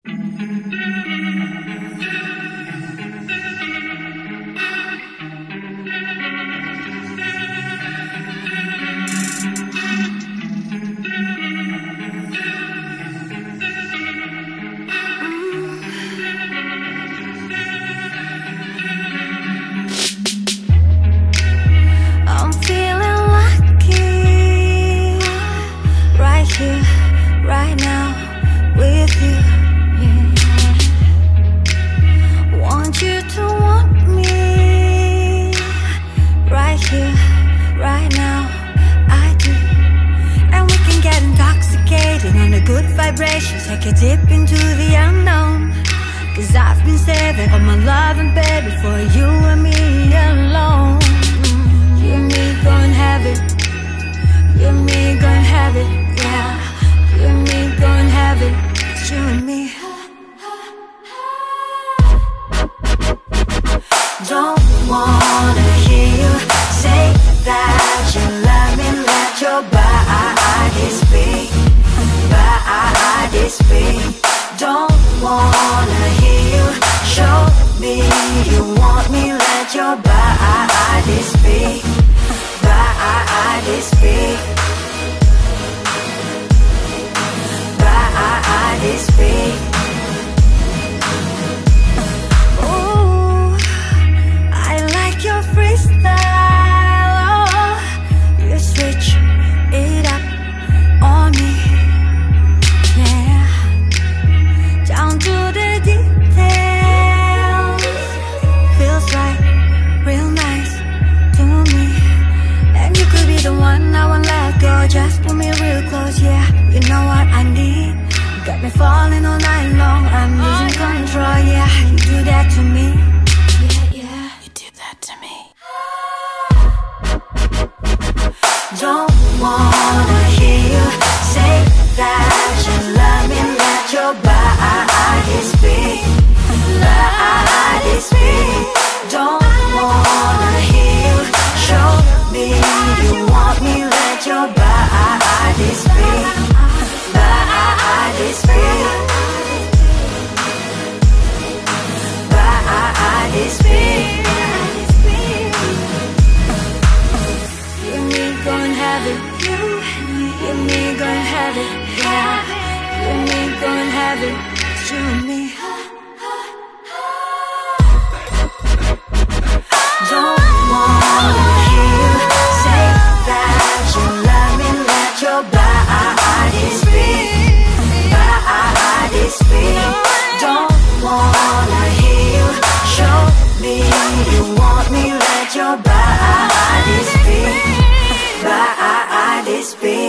I'm feeling lucky, right here, right now, with you. Yeah. Want you to want me, right here, right now, I do. And we can get intoxicated on the good vibrations, take a dip into the unknown. 'Cause I've been saving all my love and baby for you and me alone. You and me gon' have it, you and me gon' have it, yeah. You and me gon' have it, it's you and me. Don't wanna hear you say that you love me, let your body speak, body speak. Don't wanna hear you show me you want me, let your body speak, body speak, body speak. Ooh, I like your freestyle. Oh, you switch it up on me, yeah. Down to the details, feels right, real nice to me. And you could be the one I won't let go, just pull me real close, yeah. You know what I need, you got me falling all night long. I'm losing control, yeah. You do that to me, yeah, yeah. You do that to me. Don't wanna hear you say that you love me, let your body speak, body speak. Don't wanna hear you show me you want me, let your body speak, body speak, body speak. You and me gon' have it, you and me gon' have it, yeah. You and me gon' have it, it's you and me. Don't wanna hear you say that you love me, let your body speak, body speak. Don't wanna hear you show me you want me, let your body speak, body speak.